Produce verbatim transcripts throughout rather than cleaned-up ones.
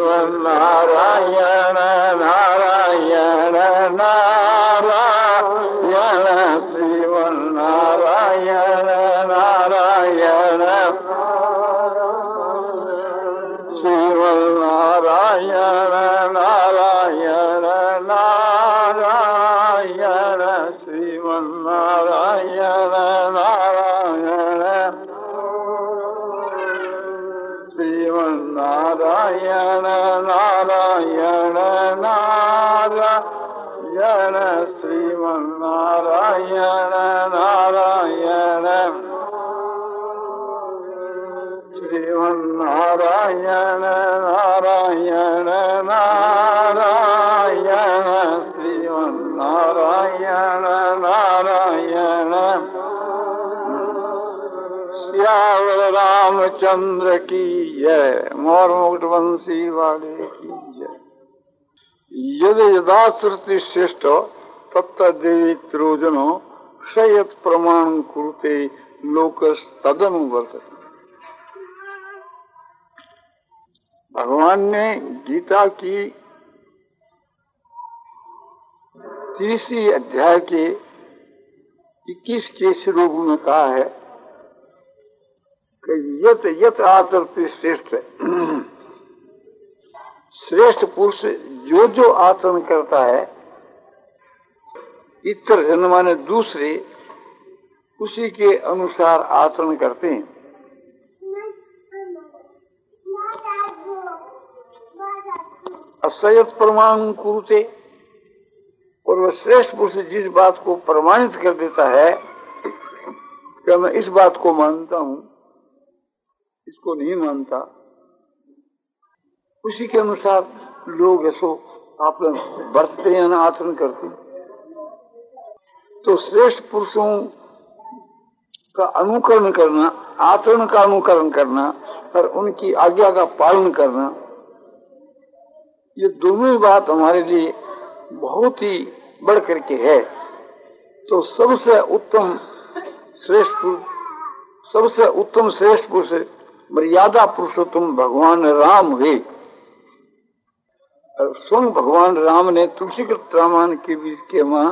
नारायण नारायण नारायण श्रीमन नारायण नारायण श्रीमन नारायण नारायण नारायण श्रीमन नारायण नारायण श्रीमन नारायण नारायण नारायण श्रीमन नारायण नारायण श्रीमन नारायण नारायण नारायण श्रीमन नारायण नारायण श्यावर रामचंद्र की जय, मोर मुकुट वंशी वाले की जय। यद यदा श्रुति श्रेष्ठ तत्त देवी त्रोजनो शयत प्रमाण कुरुते लोक तदनुवर्तते। भगवान ने गीता की तीसरी अध्याय के इक्कीस के श्लोक में कहा है कि यत यत आचरति श्रेष्ठ, श्रेष्ठ पुरुष जो जो आचरण करता है, इतर जन्म माने दूसरे उसी के अनुसार आचरण करते हैं। असयत प्रमाण कुरुते, और वह श्रेष्ठ पुरुष जिस बात को प्रमाणित कर देता है कि मैं इस बात को मानता हूं, इसको नहीं मानता, उसी के अनुसार लोग ऐसो आप बरतते हैं ना, आचरण करते हैं। तो श्रेष्ठ पुरुषों का अनुकरण करना, आचरण का अनुकरण करना और उनकी आज्ञा का पालन करना, ये दोनों ही बात हमारे लिए बहुत ही बढ़ करके है। तो सबसे उत्तम श्रेष्ठ पुरुष, सबसे उत्तम श्रेष्ठ पुरुष मर्यादा पुरुषोत्तम भगवान राम हुए। स्वयं भगवान राम ने तुलसीकृत रामायण के बीच के वहां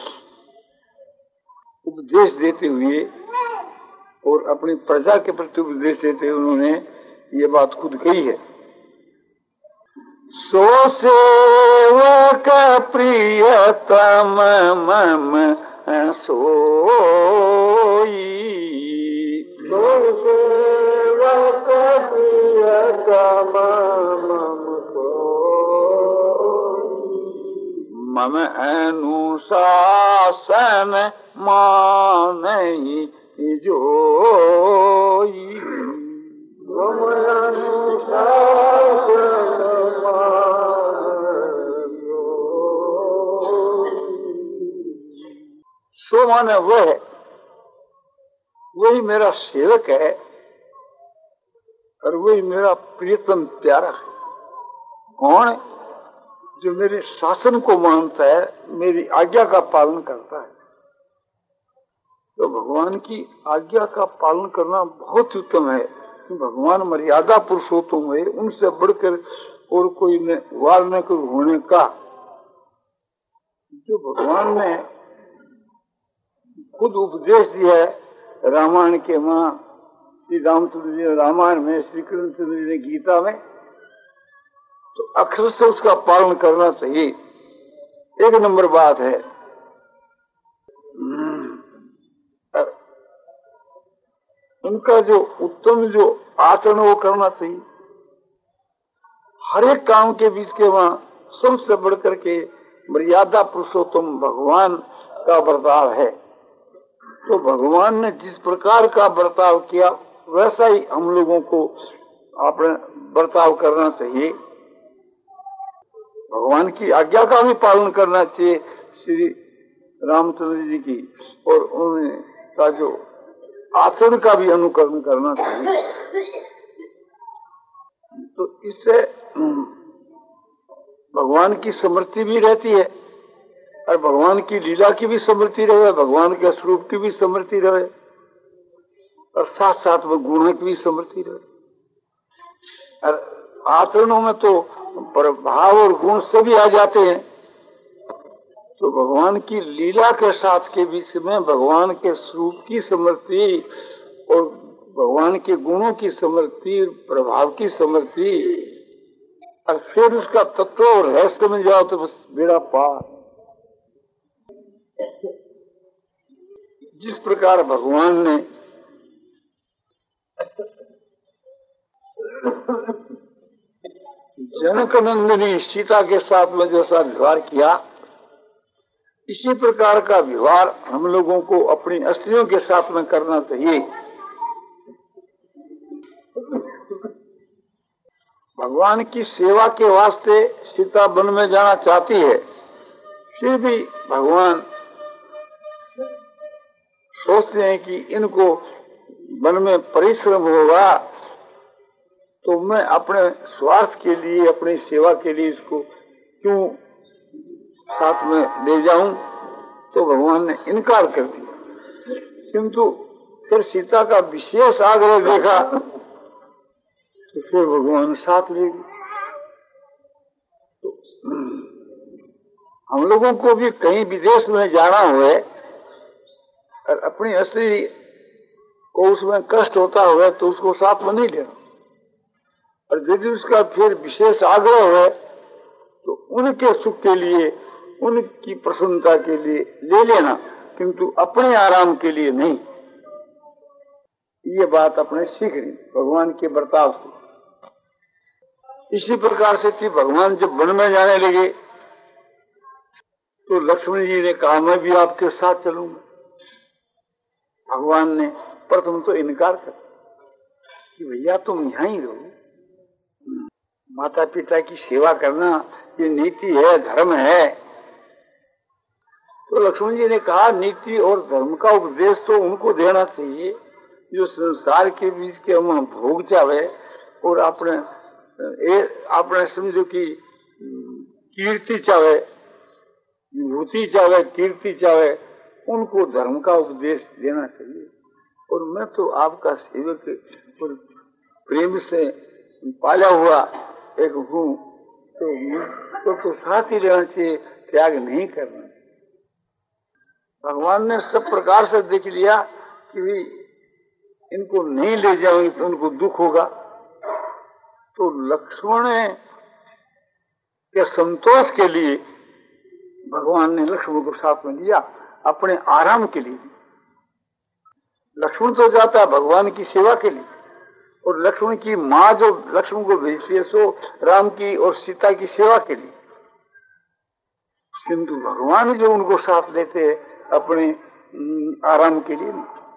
उपदेश देते हुए और अपनी प्रजा के प्रति उपदेश देते हुए उन्होंने ये बात खुद कही है। सो सेवक प्रियतम मम सोई, सो सेवक प्रियतम मम सोई, मम अनुशासन मानहि जोई, मम अनुशासन सो माने वह, वही मेरा सेवक है और वही मेरा प्रियतम प्यारा है। कौन है? जो मेरे शासन को मानता है, मेरी आज्ञा का पालन करता है। तो भगवान की आज्ञा का पालन करना बहुत उत्तम है। भगवान मर्यादा पुरुषोत्तम है, उनसे बढ़कर और कोई न वार न कोई होने का। जो भगवान ने खुद उपदेश दिया है रामायण के मां श्री रामचंद्र जी ने रामायण में, श्री कृष्णचंद्र जी ने गीता में, तो अक्षर से उसका पालन करना चाहिए। एक नंबर बात है। उनका जो उत्तम जो आचरण वो करना चाहिए। हर एक काम के बीच के वहां सबसे बढ़कर के मर्यादा पुरुषोत्तम भगवान का बर्ताव है। तो भगवान ने जिस प्रकार का बर्ताव किया वैसा ही हम लोगों को अपने बर्ताव करना चाहिए। भगवान की आज्ञा का भी पालन करना चाहिए श्री रामचंद्र जी की, और उनका जो आचरण का भी अनुकरण करना चाहिए। तो इससे भगवान की स्मृति भी रहती है और भगवान की लीला की भी स्मृति रहे, भगवान के स्वरूप की भी स्मृति रहे और साथ साथ में गुणों की भी स्मृति रहे। और आचरणों में तो प्रभाव और गुण सभी आ जाते हैं। तो भगवान की लीला के साथ के बीच में भगवान के स्वरूप की समृद्धि और भगवान के गुणों की समृद्धि, प्रभाव की समृद्धि, और फिर उसका तत्व और रहस्य में जाओ तो बस बेड़ा पार। जिस प्रकार भगवान ने जनक नंदिनी सीता के साथ में जैसा व्यवहार किया, इसी प्रकार का व्यवहार हम लोगों को अपनी स्त्रियों के साथ में करना चाहिए। भगवान की सेवा के वास्ते सीता वन में जाना चाहती है, फिर भी भगवान सोचते हैं कि इनको वन में परिश्रम होगा, तो मैं अपने स्वार्थ के लिए, अपनी सेवा के लिए इसको क्यों साथ में ले जाऊं। तो भगवान ने इनकार कर दिया। किंतु फिर सीता का विशेष आग्रह देखा तो फिर भगवान साथ ले गए। तो हम लोगों को भी कहीं विदेश में जाना हुए और अपनी स्त्री को उसमें कष्ट होता हुआ तो उसको साथ में नहीं लेना, और यदि उसका फिर विशेष आग्रह है तो उनके सुख के लिए, उनकी प्रसन्नता के लिए ले लेना, किंतु अपने आराम के लिए नहीं। ये बात अपने सीख ली भगवान के बर्ताव से। इसी प्रकार से कि भगवान जब वन में जाने लगे तो लक्ष्मण जी ने कहा मैं भी आपके साथ चलूंगा। भगवान ने प्रथम तो इनकार कर कि भैया तुम यहां ही रहो, माता पिता की सेवा करना ये नीति है, धर्म है। तो लक्ष्मण जी ने कहा नीति और धर्म का उपदेश तो उनको देना चाहिए जो संसार के बीच के हम भोग चाहे और अपने अपने समझो कि कीर्ति चाहे, विभूति चाहे, कीर्ति चाहे, उनको धर्म का उपदेश देना चाहिए। और मैं तो आपका सेवक और प्रेम से पाला हुआ एक हूँ, तो तो, तो साथ ही रहना चाहिए, त्याग नहीं करना। भगवान ने सब प्रकार से देख लिया कि भी इनको नहीं ले जाओगे तो उनको दुख होगा। तो लक्ष्मण के संतोष के लिए भगवान ने लक्ष्मण को साथ में लिया, अपने आराम के लिए। लक्ष्मण तो जाता है भगवान की सेवा के लिए, और लक्ष्मण की माँ जो लक्ष्मण को भेजती है सो राम की और सीता की सेवा के लिए। किंतु भगवान जो उनको साथ लेते हैं अपने आराम के लिए।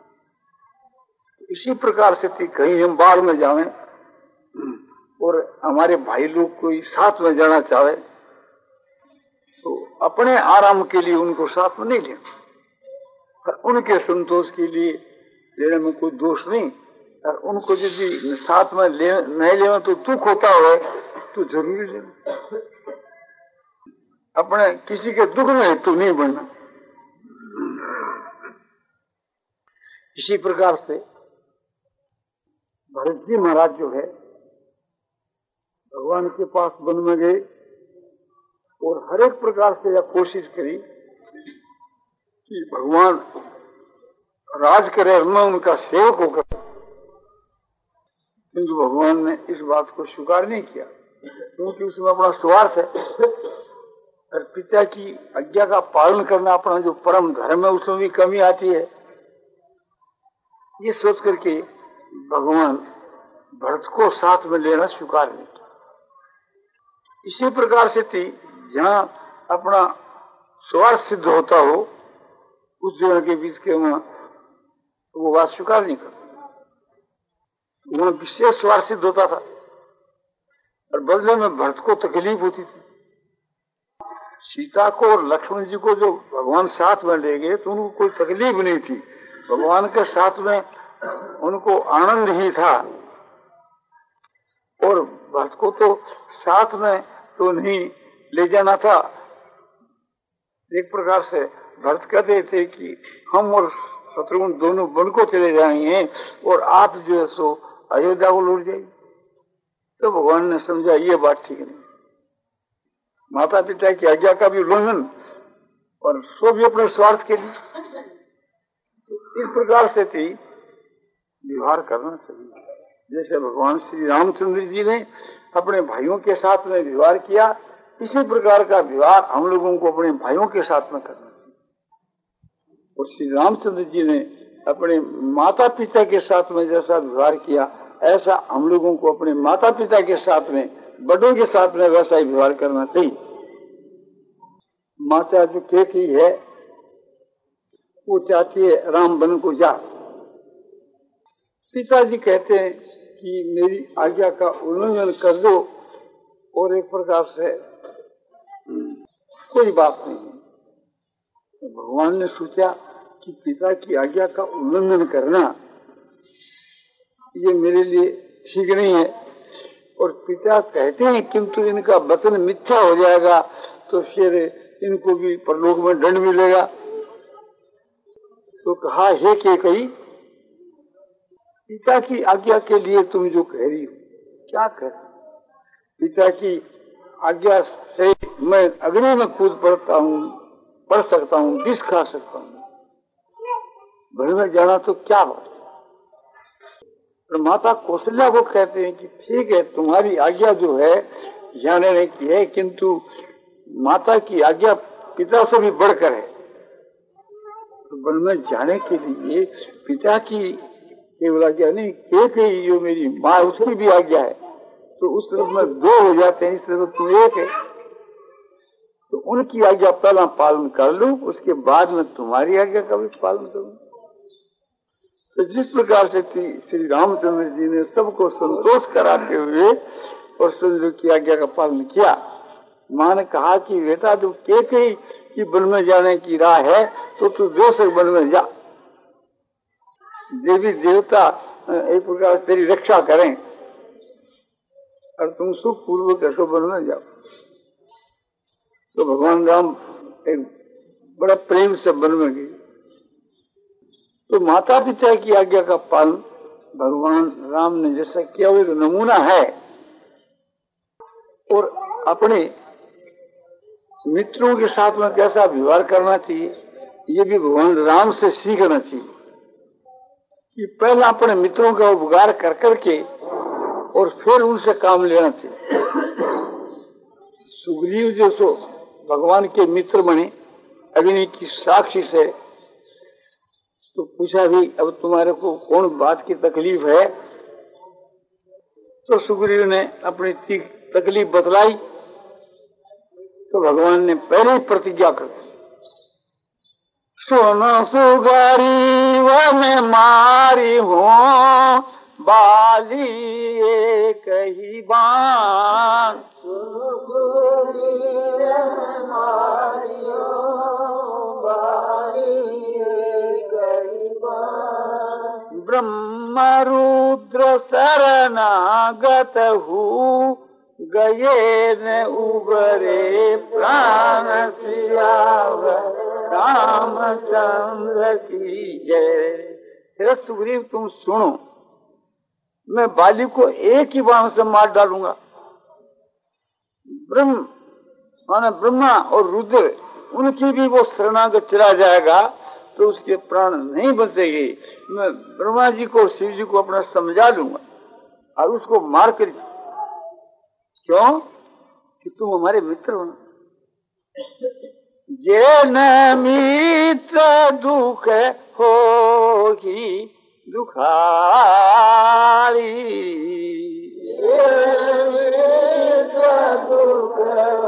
इसी प्रकार से थी कहीं हम बाढ़ में जावें और हमारे भाई लोग कोई साथ में जाना चाहे तो अपने आराम के लिए उनको साथ में नहीं लेना, और उनके संतोष के लिए लेने में कोई दोष नहीं। और उनको यदि साथ में ले नहीं लेना तो दुख होता हो तो जरूरी लेना, अपने किसी के दुख में हेतु नहीं बनना। इसी प्रकार से भरत जी महाराज जो है भगवान के पास वन में गए और हर एक प्रकार से यह कोशिश करी कि भगवान राज करे, मैं उनका सेवक होकर। किंतु भगवान ने इस बात को स्वीकार नहीं किया, क्योंकि उसमें अपना स्वार्थ है, और पिता की आज्ञा का पालन करना अपना जो परम धर्म है उसमें भी कमी आती है। ये सोच करके भगवान भरत को साथ में लेना स्वीकार नहीं किया। इसी प्रकार से थी जहाँ अपना स्वार्थ सिद्ध होता हो उस जगह के बीच के वहां वो बात स्वीकार नहीं करता, वहां विशेष स्वार्थ सिद्ध होता था, और बदले में भरत को तकलीफ होती थी। सीता को और लक्ष्मण जी को जो भगवान साथ में ले गए तो उनको कोई तकलीफ नहीं थी, भगवान के साथ में उनको आनंद ही था। और भरत को तो साथ में तो नहीं ले जाना था। एक प्रकार से भरत कहते थे कि हम और शत्रुघ्न दोनों वन को चले जाएंगे और आप जो है सो अयोध्या को लौट जाएंगे। तो भगवान ने समझा ये बात ठीक नहीं, माता पिता की आज्ञा का भी उल्लंघन, और सो भी अपने स्वार्थ के लिए। तो इस प्रकार से भी व्यवहार करना चाहिए। जैसे भगवान श्री रामचंद्र जी ने अपने भाइयों के साथ में व्यवहार किया, इसी प्रकार का व्यवहार हम लोगों को अपने भाइयों के साथ में करना चाहिए। और श्री रामचंद्र जी ने अपने माता पिता के साथ में जैसा व्यवहार किया, ऐसा हम लोगों को अपने माता पिता के साथ में, बड़ों के साथ में वैसा ही व्यवहार करना चाहिए। माता जो कहती है वो चाहती है राम बन को जा, पिताजी कहते हैं कि मेरी आज्ञा का उल्लंघन कर दो, और एक प्रकार से कोई बात नहीं। तो भगवान ने सोचा कि पिता की आज्ञा का उल्लंघन करना ये मेरे लिए ठीक नहीं है, और पिता कहते हैं किंतु इनका वचन मिथ्या हो जाएगा तो फिर इनको भी परलोक में दंड मिलेगा। तो कहा, हे के कही, पिता की आज्ञा के लिए तुम जो कह रही हो क्या कह रही? पिता की आज्ञा से मैं अग्नि में कूद पड़ता हूँ, पढ़ सकता हूँ, विष खा सकता हूँ, भर में जाना तो क्या हो। तो माता कौशल्या को कहते हैं कि ठीक है, तुम्हारी आज्ञा जो है जाने ने की है, किंतु माता की आज्ञा पिता से भी बढ़कर है। तो वन में जाने के लिए पिता की केवल आज्ञा नहीं, एक ही जो मेरी माँ उसकी भी आज्ञा है, तो उस तरफ में दो हो जाते हैं, इस तरफ तो एक है। तो उनकी आज्ञा पहला पालन कर लूं, उसके बाद में तुम्हारी आज्ञा का भी पालन करूं। तो जिस प्रकार से श्री रामचंद्र जी ने सबको संतोष कराते हुए और संजू की आज्ञा का पालन किया। माँ ने कहा कि बेटा तू के कही कि वन में जाने की राह है तो तू बेशक वन में जा, देवी देवता एक प्रकार तेरी रक्षा करें और तुम सुख पूर्वक ऐसो वन में जाओ। तो भगवान राम एक बड़ा प्रेम से वन में गए। तो माता पिता की आज्ञा का पालन भगवान राम ने जैसा किया वो एक नमूना है, और अपने मित्रों के साथ में कैसा व्यवहार करना चाहिए ये भी भगवान राम से सीखना चाहिए कि पहला अपने मित्रों का उपकार कर करके और फिर उनसे काम लेना चाहिए। सुग्रीव जो सो भगवान के मित्र बने अग्नि की साक्षी से, तो पूछा भी अब तुम्हारे को कौन बात की तकलीफ है। तो सुग्रीव ने अपनी तकलीफ बतलाई। तो भगवान ने पहले ही प्रतिज्ञा कर दी, सुनो सुग्रीव मैं मारी हूँ बाली एक ही बाण, ब्रह्म रुद्र शरणागत हूँ गए न उबरे प्राण सियावर रामचंद्र की जय। हे सुग्रीव तुम सुनो, मैं बाली को एक ही बाण से मार डालूंगा। ब्रह्म माने ब्रह्मा और रुद्र उनकी भी वो शरणागत चला जाएगा तो उसके प्राण नहीं बचेगी। मैं ब्रह्मा जी को शिव जी को अपना समझा दूंगा और उसको मार कर, क्यों कि तुम हमारे मित्र हो। जे न मित्र दुख होगी दुखारी, दुख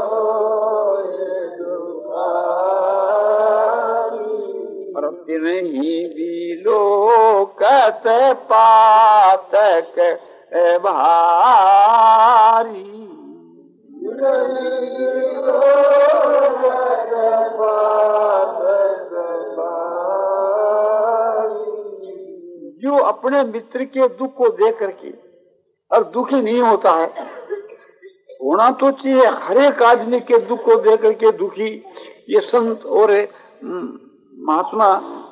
रति नहीं भी लोकत पातक भारी, जो अपने मित्र के दुख को देख करके और दुखी नहीं होता है, होना तो चाहिए हर एक आदमी के दुख को देख करके दुखी, ये संत और महात्मा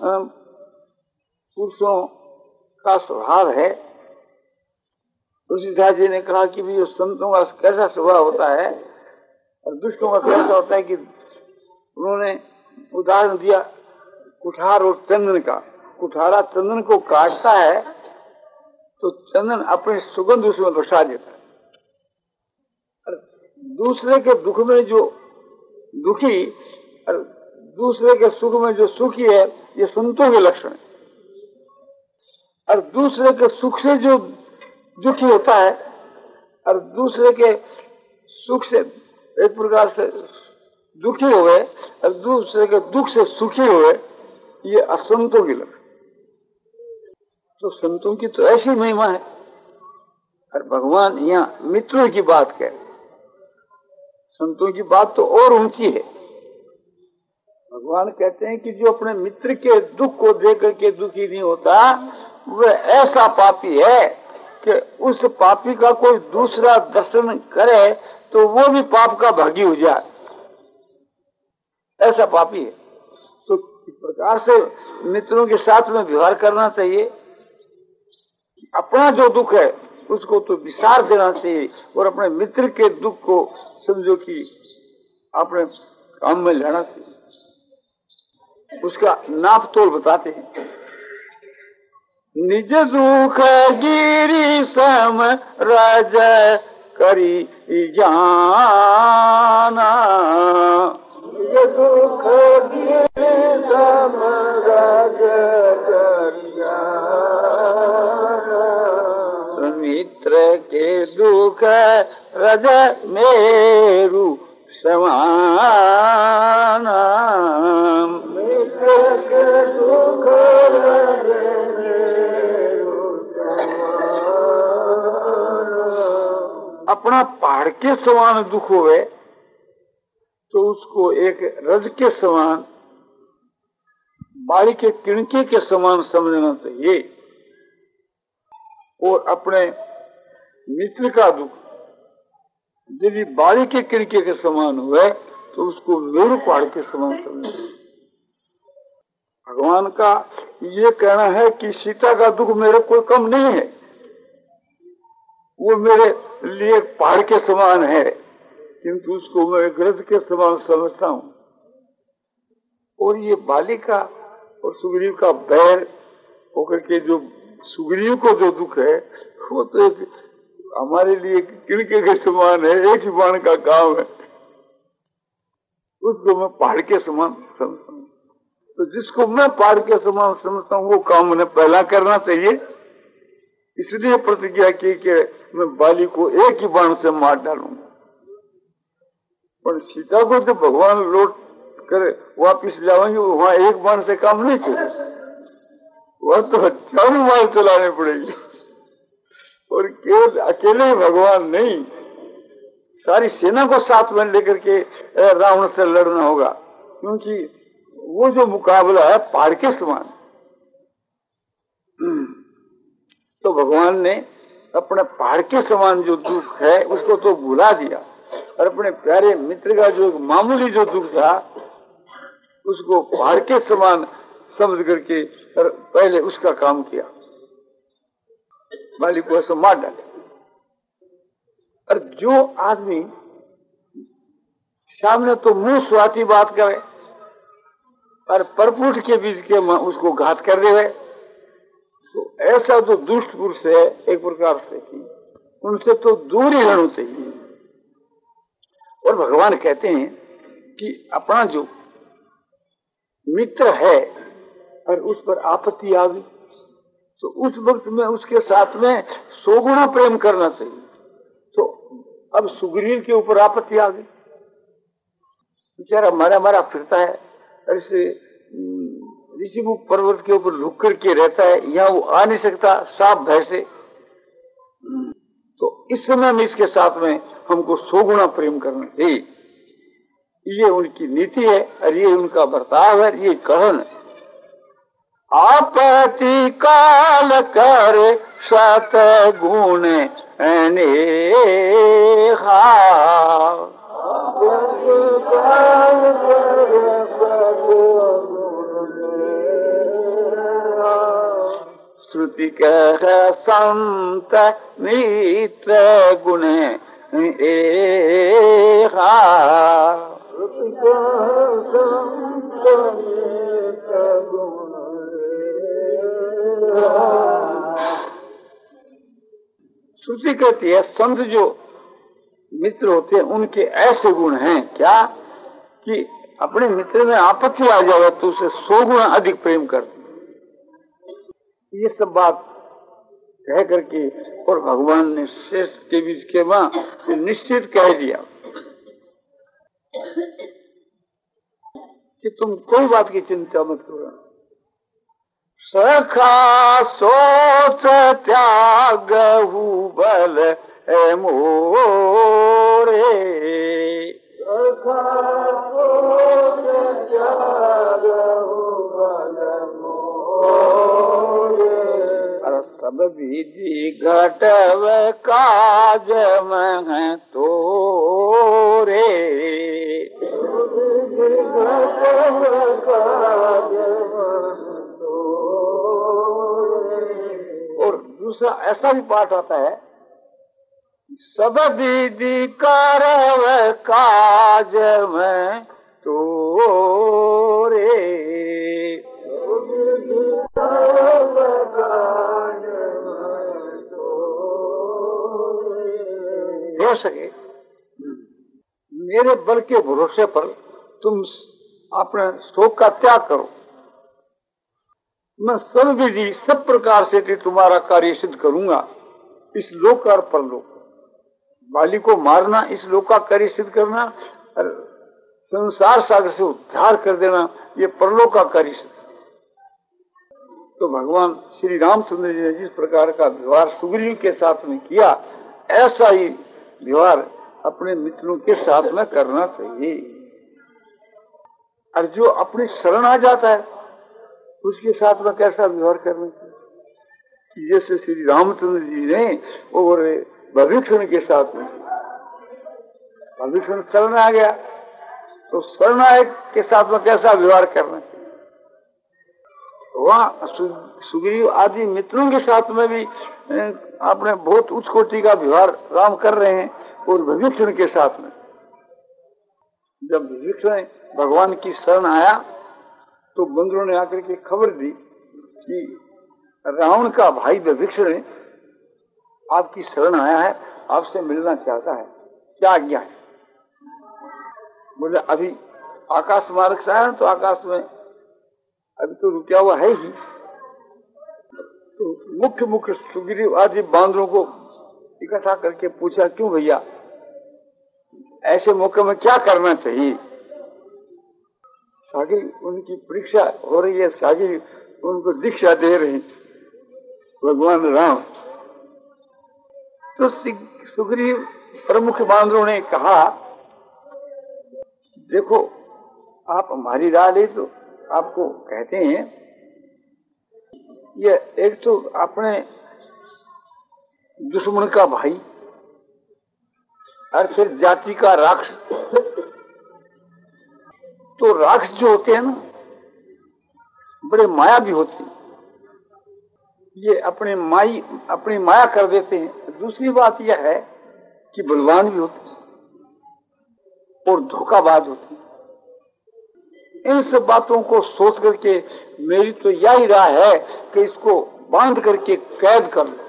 पुरुषों का स्वभाव है। तुलसीदास जी ने कहा कि भी संतों का कैसा स्वभाव होता है, और दुष्टों का कैसा होता है कि उन्होंने उदाहरण दिया कुठार और चंदन का। कुठारा चंदन को काटता है तो चंदन अपने सुगंध उसमें बसा देता है, और दूसरे के दुख में जो दुखी और दूसरे के सुख में जो सुखी है, ये संतों के लक्षण है। और दूसरे के सुख से जो दुखी होता है और दूसरे के सुख से एक प्रकार से दुखी हुए और दूसरे के दुख से सुखी हुए, ये असंतों की लक्षण। तो संतों की तो ऐसी महिमा है। और भगवान यहाँ मित्रों की बात कह, संतों की बात तो और ऊंची है। भगवान कहते हैं कि जो अपने मित्र के दुख को देख करके दुखी नहीं होता, वह ऐसा पापी है कि उस पापी का कोई दूसरा दर्शन करे तो वो भी पाप का भागी हो जाए, ऐसा पापी है। तो इस प्रकार से मित्रों के साथ में व्यवहार करना चाहिए। अपना जो दुख है उसको तो विसार देना चाहिए और अपने मित्र के दुख को समझो कि अपने काम में लेना चाहिए। उसका नाप तोल बताते हैं। निज दुख गिरी सम राज करी जाना, निज दुख गिरी सम राज करी जाना, मित्र के दुख रज मेरु समाना, मित्र के दुख रज मेरु समाना। अपना पहाड़ के समान दुख होवे तो उसको एक रज के समान, बाड़ी के किणके के समान समझना चाहिए। और अपने मित्र का दुख यदि बाड़ी के किणके के समान हुए तो उसको मेरु पहाड़ के समान समझना। भगवान का ये कहना है कि सीता का दुख मेरे कोई कम नहीं है, वो मेरे लिए पहाड़ के समान है, किंतु उसको मैं गरज के समान समझता हूँ। और ये बालिका और सुग्रीव का बैर होकर के जो सुग्रीव को जो दुख है वो तो एक हमारे लिए किणके के समान है, एक ही बाण का काम है, उसको मैं पहाड़ के समान समझता हूँ। तो जिसको मैं पहाड़ के समान समझता हूँ वो काम मैंने पहला करना चाहिए। इसलिए प्रतिज्ञा की कि मैं बाली को एक ही बाण से मार डालूंगा। पर सीता को जब भगवान लौट कर वापिस लाएंगे वहां एक बाण से काम नहीं चलेगा, वह तो हजारों मार चलाने पड़ेगी। और केवल अकेले भगवान नहीं, सारी सेना को साथ में लेकर के रावण से लड़ना होगा, क्योंकि वो जो मुकाबला है पहाड़ के समान। तो भगवान ने अपने पहाड़ के समान जो दुख है उसको तो भुला दिया और अपने प्यारे मित्र का जो मामूली जो दुख था उसको पहाड़ के समान समझ करके पहले उसका काम किया, बाली को ऐसा मार डाले। और जो आदमी सामने तो मुंह स्वाति बात करे और परपुट के बीच के उसको घात कर देवे, तो ऐसा जो दुष्ट पुरुष है एक प्रकार से कि उनसे तो दूर ही रहना चाहिए। और भगवान कहते हैं कि अपना जो मित्र है और उस पर आपत्ति आ गई तो उस वक्त में उसके साथ में सौ गुना प्रेम करना चाहिए। तो अब सुग्रीव के ऊपर आपत्ति आ गई, बेचारा मारा मारा फिरता है, ऐसे ऋषिमुख पर्वत के ऊपर लुक करके रहता है, यहाँ वो आ नहीं सकता सांप भय से। तो इस समय में इसके साथ में हमको सौ गुना प्रेम करना चाहिए। ये उनकी नीति है और ये उनका बर्ताव है, ये कहन है। आपत्ति काल कर सत गुण अनेहा, श्रुति कह संत मित्र गुण एहा, कहती है संत जो मित्र होते हैं उनके ऐसे गुण हैं क्या कि अपने मित्र में आपत्ति आ जाए तो उसे सौ गुना अधिक प्रेम करते। ये सब बात कह करके और भगवान ने शेष के बीच के वहां निश्चित कह दिया कि तुम कोई बात की चिंता मत करो। सखा सोच त्याग बल मोरे, सखा सोच त्याग बल मोरे, सब विधि घटव काज मह तोरे, और दूसरा ऐसा भी पाठ आता है सब विधि करव काज में तोरे, हो सके मेरे बल के भरोसे पर तुम अपने शोक का त्याग करो। मैं सब विधि सब प्रकार से तुम्हारा कार्य सिद्ध करूंगा, इस लोक और परलोक। बाली को मारना इस लोक का कार्य सिद्ध करना, और संसार सागर से उद्धार कर देना ये परलोक का कार्य सिद्ध। तो भगवान श्री रामचंद्र जी ने जिस प्रकार का व्यवहार सुग्रीव के साथ में किया, ऐसा ही व्यवहार अपने मित्रों के साथ में करना चाहिए। और जो अपनी शरण आ जाता है उसके साथ में कैसा व्यवहार करना चाहिए। जैसे श्री रामचंद्र जी ने और विभीषण के साथ में, विभीषण शरण आ गया तो शरणागत के साथ में कैसा व्यवहार करना चाहिए। वहाँ सुग्रीव आदि मित्रों के साथ में भी आपने बहुत उच्च कोटि का व्यवहार राम कर रहे हैं। और विभीषण के साथ में जब विभीषण भगवान की शरण आया तो बंदरों ने आकर के खबर दी कि रावण का भाई विभीषण आपकी शरण आया है, आपसे मिलना चाहता है, क्या आज्ञा है। बोले अभी आकाश मार्ग से आया तो आकाश में अभी तो रुका हुआ है ही। तो मुख्य मुख्य सुग्रीव आदि बांदरों को इकट्ठा करके पूछा, क्यों भैया ऐसे मौके में क्या करना चाहिए। सागी उनकी परीक्षा हो रही है, सागी उनको दीक्षा दे रहे भगवान राम। तो सुग्रीव प्रमुख बांदरों ने कहा, देखो आप हमारी राह ले तो आपको कहते हैं ये एक तो अपने दुश्मन का भाई और फिर जाति का राक्षस। तो राक्षस जो होते हैं ना बड़े माया भी होते हैं, ये अपने माई अपनी माया कर देते हैं। दूसरी बात यह है कि बलवान भी होते हैं और धोखाबाज होते हैं। इन सब बातों को सोच करके मेरी तो यही राय है कि इसको बांध करके कैद कर लो।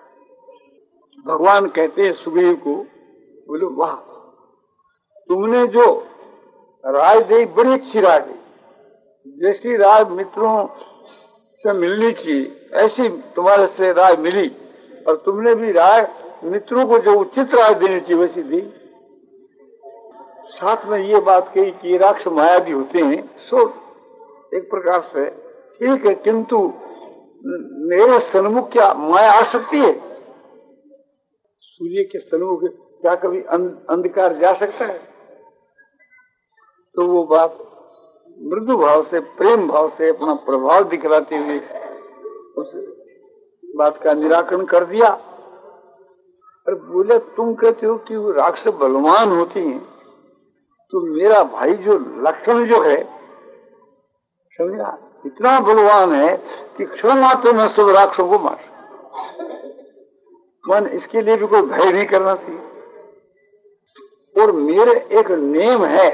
भगवान कहते हैं सुग्रीव को, बोले वाह तुमने जो राय दी बड़ी अच्छी राय दी, जैसी राय मित्रों से मिलनी चाहिए ऐसी तुम्हारे से राय मिली, और तुमने भी राय मित्रों को जो उचित राय देनी चाहिए वैसी दी। साथ में ये बात कही कि राक्षस माया भी होते हैं, सो एक प्रकार से ठीक है, किंतु मेरे सन्मुख क्या माया आ सकती है। सूर्य के सन्मुख क्या कभी अंधकार जा सकता है। तो वो बात मृदु भाव से प्रेम भाव से अपना प्रभाव दिखलाते हुए उस बात का निराकरण कर दिया। और बोले तुम कहते हो कि वो राक्षस बलवान होती हैं, तो मेरा भाई जो लक्षण जो है समझा इतना बलवान है कि क्षण मात्र में सब राक्षसों को मार। मन इसके लिए भी कोई भय नहीं करना चाहिए। और मेरे एक नियम है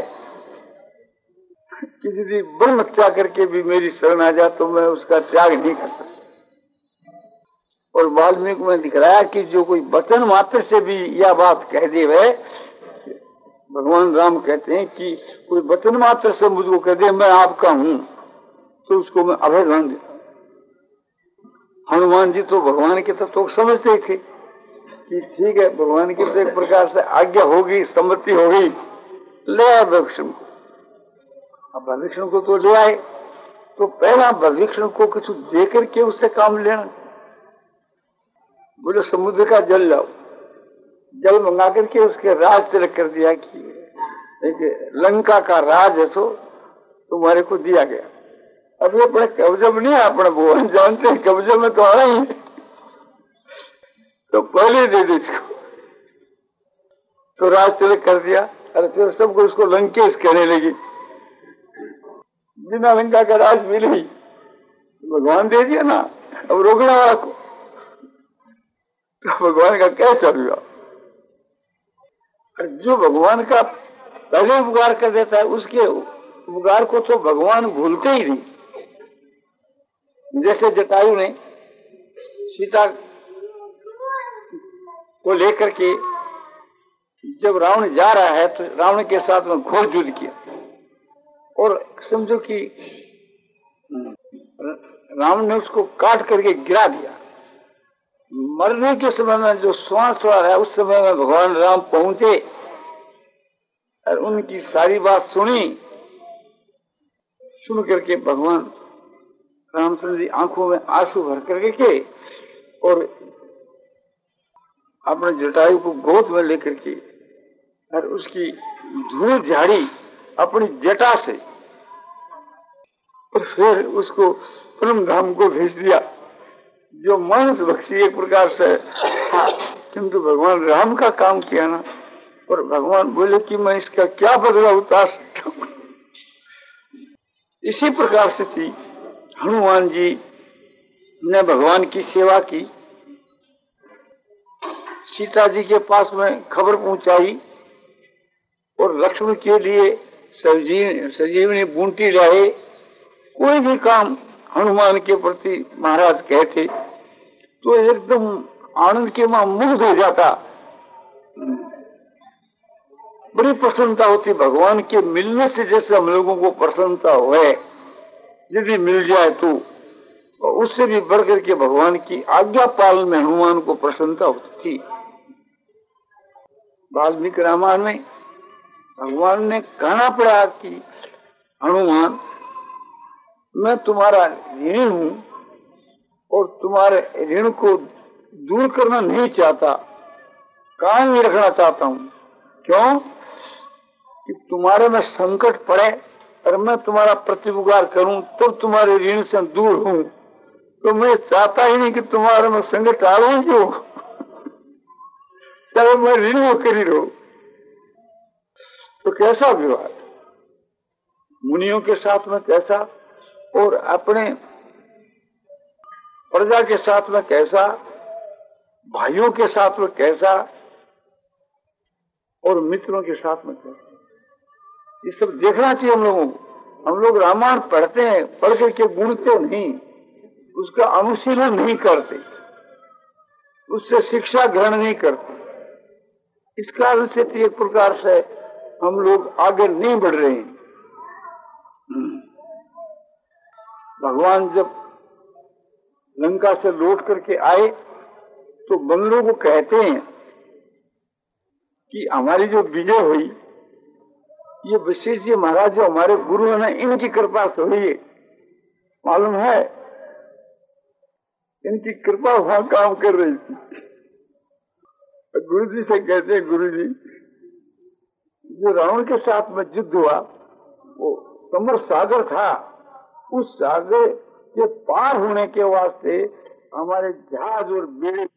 कि यदि ब्रह्म हत्या करके भी मेरी शरण आ जाए तो मैं उसका त्याग नहीं कर सकता। और वाल्मीकि में दिखलाया कि जो कोई वचन मात्र से भी यह बात कह दे वह, भगवान राम कहते हैं कि कोई वचन मात्र से मुझको कह दे मैं आपका हूं, तो उसको मैं अभय मान देता। हनुमान जी तो भगवान के तत्व को समझते थे कि ठीक है, भगवान की तो एक प्रकार से आज्ञा होगी, सम्मति हो गई, ले आए बलभीषण को। अब बलभीषण को तो ले आए, तो पहला बलभीषण को कुछ दे करके उससे काम लेना। बोले समुद्र का जल लाओ, जल मंगा करके उसके राज तिलक कर दिया कि लंका का राज है सो तुम्हारे को दिया गया। अब ये अपने कब्जे में नहीं है, अपने भगवान जानते हैं कब्जे में तो आ रही है, तो पहले दे दे इसको। तो राज तिलक कर दिया। अरे फिर सबको उसको लंकेश कहने लगी, बिना लंका का राज मिले, भगवान दे दिया ना, अब रोकने वाला को। तो भगवान का क्या चलेगा? जो भगवान का पहले उपकार कर देता है, उसके उपकार को तो भगवान भूलते ही नहीं। जैसे जटायु ने सीता को लेकर के जब रावण जा रहा है तो रावण के साथ में घोर युद्ध किया, और समझो कि रावण ने उसको काट करके गिरा दिया। मरने के समय में जो श्वास हो रहा है, उस समय में भगवान राम पहुंचे और उनकी सारी बात सुनी। सुन करके भगवान रामचंद्र जी आंखों में आंसू भर करके के और अपने जटायु को गोद में लेकर के और उसकी धूल झाड़ी अपनी जटा से, और फिर उसको परम धाम को भेज दिया। जो मानस भक्ति एक प्रकार से था, किंतु भगवान राम का काम किया ना, और भगवान बोले कि मैं इसका क्या बदला उतार सकता हूं। इसी प्रकार से थी हनुमान जी ने भगवान की सेवा की, सीता जी के पास में खबर पहुंचाई, और लक्ष्मण के लिए सजीव सजीवनी बूंटी लाए। कोई भी काम हनुमान के प्रति महाराज कहते तो एकदम आनंद के मां मुग्ध हो जाता, बड़ी प्रसन्नता होती। भगवान के मिलने से जैसे हम लोगों को प्रसन्नता हुए, यदि मिल जाए तो उससे भी बढ़कर के भगवान की आज्ञा पालन में हनुमान को प्रसन्नता होती थी। वाल्मीकि रामायण में भगवान ने कहना पड़ा कि हनुमान, मैं तुम्हारा ऋण हूं और तुम्हारे ऋण को दूर करना नहीं चाहता, कायम ही रखना चाहता हूं। क्यों? कि तुम्हारे में संकट पड़े और मैं तुम्हारा प्रतिउपकार करूं तो तुम्हारे ऋण से दूर हूं, तो मैं चाहता ही नहीं कि तुम्हारे में संकट आ रहा क्यों, चलो मैं ऋण होकर ही रहूं। तो कैसा विवाद मुनियों के साथ में कैसा, और अपने प्रजा के साथ में कैसा, भाइयों के साथ में कैसा, और मित्रों के साथ में कैसा, ये सब देखना चाहिए हम लोगों को। हम लोग रामायण पढ़ते हैं, पढ़ करके गुणते नहीं, उसका अनुशीलन नहीं करते, उससे शिक्षा ग्रहण नहीं करते। इस कारण से तो एक प्रकार से हम लोग आगे नहीं बढ़ रहे हैं। भगवान जब लंका से लौट करके आए तो बंदरों को कहते हैं कि हमारी जो विजय हुई, ये विशेष जी महाराज जो हमारे गुरु हैं, इनकी कृपा से हुई है। मालूम है, इनकी कृपा वहां काम कर रही थी। गुरु जी से कहते हैं, गुरु जी जो रावण के साथ में युद्ध हुआ, वो समर सागर था, उस सागर के पार होने के वास्ते हमारे जहाज और बेड़े